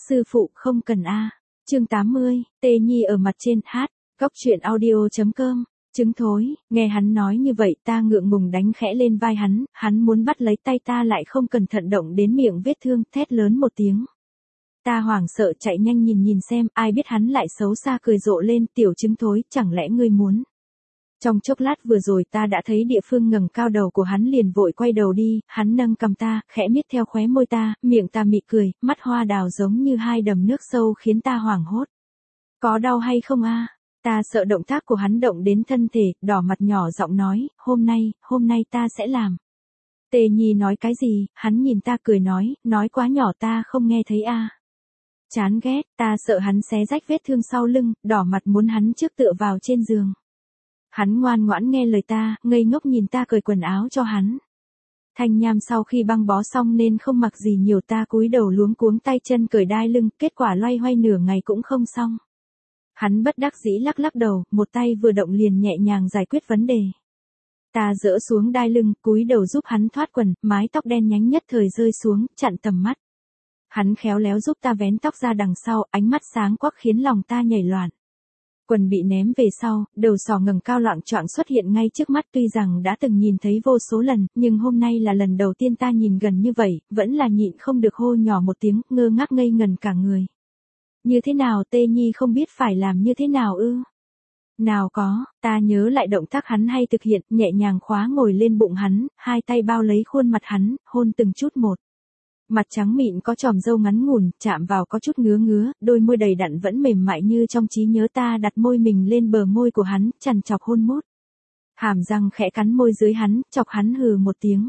sư phụ không cần a. Chương 80, Tê Nhi ở mặt trên hát, góc truyện audio.com. Trứng thối, nghe hắn nói như vậy ta ngượng ngùng đánh khẽ lên vai hắn muốn bắt lấy tay ta lại không cẩn thận động đến miệng vết thương, thét lớn một tiếng. Ta hoảng sợ chạy nhanh nhìn xem, ai biết hắn lại xấu xa cười rộ lên, tiểu trứng thối, chẳng lẽ ngươi muốn. Trong chốc lát vừa rồi ta đã thấy địa phương ngẩng cao đầu của hắn liền vội quay đầu đi, hắn nâng cầm ta, khẽ miết theo khóe môi ta, miệng ta mị cười, mắt hoa đào giống như hai đầm nước sâu khiến ta hoảng hốt. Có đau hay không a? Ta sợ động tác của hắn động đến thân thể, đỏ mặt nhỏ giọng nói, hôm nay ta sẽ làm. Tê Nhi nói cái gì, hắn nhìn ta cười nói quá nhỏ ta không nghe thấy a. Chán ghét, ta sợ hắn xé rách vết thương sau lưng, đỏ mặt muốn hắn trước tựa vào trên giường. Hắn ngoan ngoãn nghe lời ta, ngây ngốc nhìn ta cởi quần áo cho hắn. Thanh Nham sau khi băng bó xong nên không mặc gì nhiều, ta cúi đầu luống cuống tay chân cởi đai lưng, kết quả loay hoay nửa ngày cũng không xong. Hắn bất đắc dĩ lắc đầu, một tay vừa động liền nhẹ nhàng giải quyết vấn đề. Ta dỡ xuống đai lưng, cúi đầu giúp hắn thoát quần, mái tóc đen nhánh nhất thời rơi xuống, chặn tầm mắt. Hắn khéo léo giúp ta vén tóc ra đằng sau, ánh mắt sáng quắc khiến lòng ta nhảy loạn. Quần bị ném về sau, đầu sò ngẩng cao loạng choạng xuất hiện ngay trước mắt, tuy rằng đã từng nhìn thấy vô số lần, nhưng hôm nay là lần đầu tiên ta nhìn gần như vậy, vẫn là nhịn không được hô nhỏ một tiếng, ngơ ngác ngây ngần cả người. Như thế nào Tê Nhi không biết phải làm như thế nào ư? Nào có, ta nhớ lại động tác hắn hay thực hiện, nhẹ nhàng khóa ngồi lên bụng hắn, hai tay bao lấy khuôn mặt hắn, hôn từng chút một. Mặt trắng mịn có chòm râu ngắn ngủn, chạm vào có chút ngứa, đôi môi đầy đặn vẫn mềm mại như trong trí nhớ, ta đặt môi mình lên bờ môi của hắn, chằn chọc hôn mút. Hàm răng khẽ cắn môi dưới hắn, chọc hắn hừ một tiếng.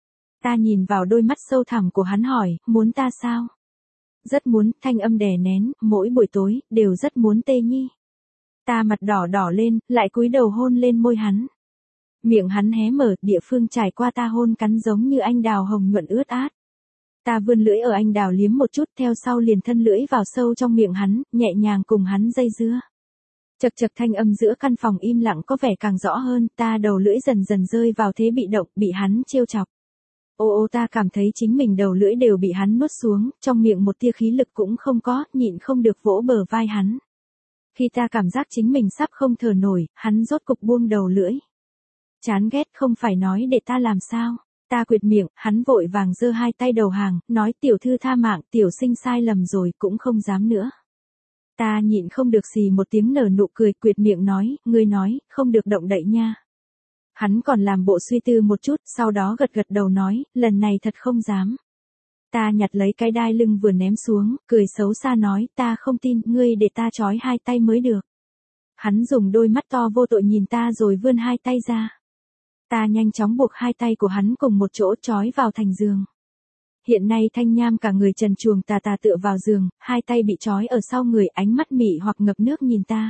Ta nhìn vào đôi mắt sâu thẳm của hắn hỏi, muốn ta sao? Rất muốn, thanh âm đè nén, mỗi buổi tối, đều rất muốn Tê Nhi. Ta mặt đỏ lên, lại cúi đầu hôn lên môi hắn. Miệng hắn hé mở, địa phương trải qua ta hôn cắn giống như anh đào hồng nhuận ướt át. Ta vươn lưỡi ở anh đào liếm một chút, theo sau liền thân lưỡi vào sâu trong miệng hắn, nhẹ nhàng cùng hắn dây dưa. Chật thanh âm giữa căn phòng im lặng có vẻ càng rõ hơn, ta đầu lưỡi dần dần rơi vào thế bị động, bị hắn trêu chọc. Ô ta cảm thấy chính mình đầu lưỡi đều bị hắn nuốt xuống, trong miệng một tia khí lực cũng không có, nhịn không được vỗ bờ vai hắn. Khi ta cảm giác chính mình sắp không thở nổi, hắn rốt cục buông đầu lưỡi. Chán ghét, không phải nói để ta làm sao? Ta quệt miệng, hắn vội vàng giơ hai tay đầu hàng, nói tiểu thư tha mạng, tiểu sinh sai lầm rồi, cũng không dám nữa. Ta nhịn không được xì một tiếng nở nụ cười, quệt miệng nói, ngươi nói, không được động đậy nha. Hắn còn làm bộ suy tư một chút, sau đó gật đầu nói, lần này thật không dám. Ta nhặt lấy cái đai lưng vừa ném xuống, cười xấu xa nói, ta không tin, ngươi để ta trói hai tay mới được. Hắn dùng đôi mắt to vô tội nhìn ta rồi vươn hai tay ra. Ta nhanh chóng buộc hai tay của hắn cùng một chỗ trói vào thành giường. Hiện nay Thanh Nham cả người trần truồng tà tựa vào giường, hai tay bị trói ở sau người, ánh mắt mị hoặc ngập nước nhìn ta.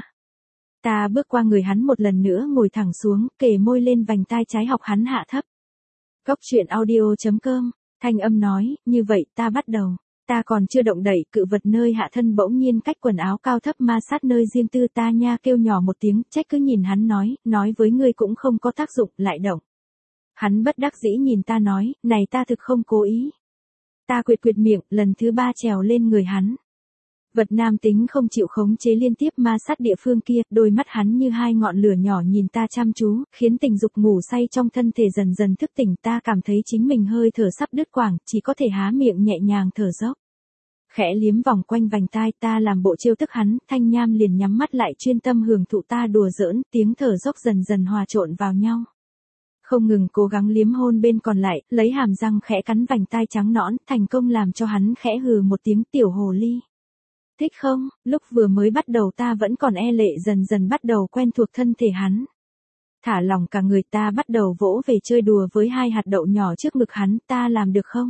Ta bước qua người hắn một lần nữa ngồi thẳng xuống, kề môi lên vành tai trái học hắn hạ thấp. Góc truyện audio.com, thanh âm nói, như vậy ta bắt đầu. Ta còn chưa động đậy, cự vật nơi hạ thân bỗng nhiên cách quần áo cao thấp ma sát nơi riêng tư ta nha, kêu nhỏ một tiếng, trách cứ nhìn hắn nói với ngươi cũng không có tác dụng, lại động. Hắn bất đắc dĩ nhìn ta nói, này ta thực không cố ý. Ta quệt miệng, lần thứ ba trèo lên người hắn. Vật nam tính không chịu khống chế liên tiếp ma sát địa phương kia, đôi mắt hắn như hai ngọn lửa nhỏ nhìn ta chăm chú, khiến tình dục ngủ say trong thân thể dần dần thức tỉnh, ta cảm thấy chính mình hơi thở sắp đứt quãng, chỉ có thể há miệng nhẹ nhàng thở dốc. Khẽ liếm vòng quanh vành tai ta làm bộ trêu tức hắn, Thanh Nham liền nhắm mắt lại chuyên tâm hưởng thụ ta đùa giỡn, tiếng thở dốc dần dần hòa trộn vào nhau. Không ngừng cố gắng liếm hôn bên còn lại, lấy hàm răng khẽ cắn vành tai trắng nõn, thành công làm cho hắn khẽ hừ một tiếng, tiểu hồ ly. Thích không? Lúc vừa mới bắt đầu ta vẫn còn e lệ, dần bắt đầu quen thuộc thân thể hắn. Thả lỏng cả người, ta bắt đầu vỗ về chơi đùa với hai hạt đậu nhỏ trước ngực hắn, ta làm được không?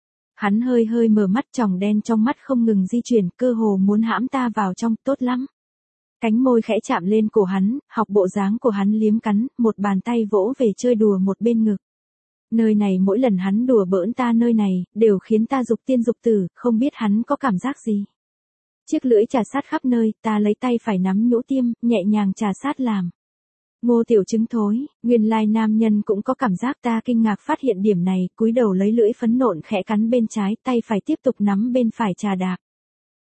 Hắn hơi mở mắt, tròng đen trong mắt không ngừng di chuyển, cơ hồ muốn hãm ta vào trong, tốt lắm. Cánh môi khẽ chạm lên cổ hắn, học bộ dáng của hắn liếm cắn, một bàn tay vỗ về chơi đùa một bên ngực. Nơi này mỗi lần hắn đùa bỡn ta nơi này, đều khiến ta dục tiên dục tử, không biết hắn có cảm giác gì. Chiếc lưỡi trà sát khắp nơi, ta lấy tay phải nắm nhũ tiêm, nhẹ nhàng trà sát làm. Ngô tiểu trứng thối, nguyên lai nam nhân cũng có cảm giác, ta kinh ngạc phát hiện điểm này, cúi đầu lấy lưỡi phấn nộn khẽ cắn bên trái, tay phải tiếp tục nắm bên phải trà đạp.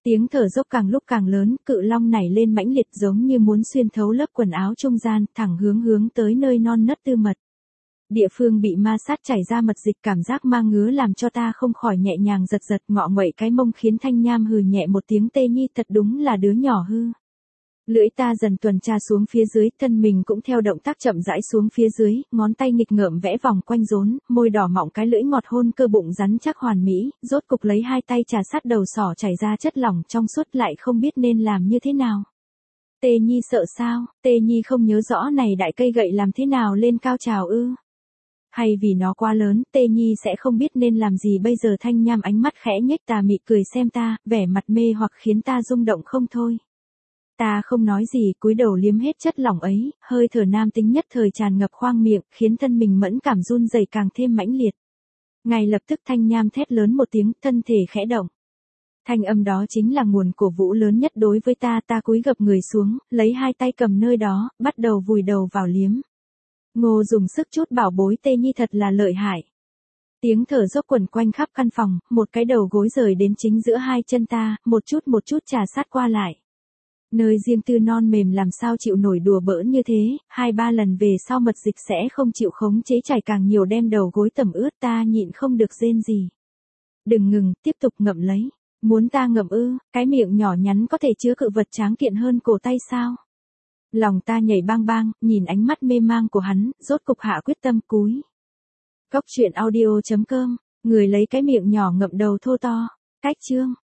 Tiếng thở dốc càng lúc càng lớn, cự long nảy lên mãnh liệt giống như muốn xuyên thấu lớp quần áo trung gian, thẳng hướng tới nơi non nớt tư mật. Địa phương bị ma sát chảy ra mật dịch, cảm giác ma ngứa làm cho ta không khỏi nhẹ nhàng giật giật, ngọ nguậy cái mông khiến Thanh Nham hừ nhẹ một tiếng. Tê Nhi thật đúng là đứa nhỏ hư. Lưỡi ta dần tuần tra xuống phía dưới, thân mình cũng theo động tác chậm rãi xuống phía dưới, ngón tay nghịch ngợm vẽ vòng quanh rốn, môi đỏ mọng cái lưỡi ngọt hôn cơ bụng rắn chắc hoàn mỹ, rốt cục lấy hai tay trà sát đầu sỏ chảy ra chất lỏng trong suốt, lại không biết nên làm như thế nào. Tê Nhi sợ sao? Tê Nhi không nhớ rõ này đại cây gậy làm thế nào lên cao trào ư? Hay vì nó quá lớn, Tê Nhi sẽ không biết nên làm gì bây giờ. Thanh Nham ánh mắt khẽ nhếch tà mị cười xem ta, vẻ mặt mê hoặc khiến ta rung động không thôi. Ta không nói gì, cúi đầu liếm hết chất lỏng ấy, hơi thở nam tính nhất thời tràn ngập khoang miệng, khiến thân mình mẫn cảm run rẩy càng thêm mãnh liệt. Ngay lập tức Thanh Nham thét lớn một tiếng, thân thể khẽ động. Thanh âm đó chính là nguồn cổ vũ lớn nhất đối với ta. Ta cúi gập người xuống, lấy hai tay cầm nơi đó, bắt đầu vùi đầu vào liếm. Ngô dùng sức chút bảo bối, Tê Nhi thật là lợi hại. Tiếng thở dốc quẩn quanh khắp căn phòng, một cái đầu gối rời đến chính giữa hai chân ta, một chút trà sát qua lại. Nơi riêng tư non mềm làm sao chịu nổi đùa bỡn như thế, 2-3 lần về sau mật dịch sẽ không chịu khống chế chảy càng nhiều, đem đầu gối tẩm ướt. Ta nhịn không được rên gì. Đừng ngừng, tiếp tục ngậm lấy. Muốn ta ngậm ư? Cái miệng nhỏ nhắn có thể chứa cự vật tráng kiện hơn cổ tay sao? Lòng ta nhảy bang bang, nhìn ánh mắt mê mang của hắn, rốt cục hạ quyết tâm cúi. Góc truyện audio.com, người lấy cái miệng nhỏ ngậm đầu thô to. Cách chương.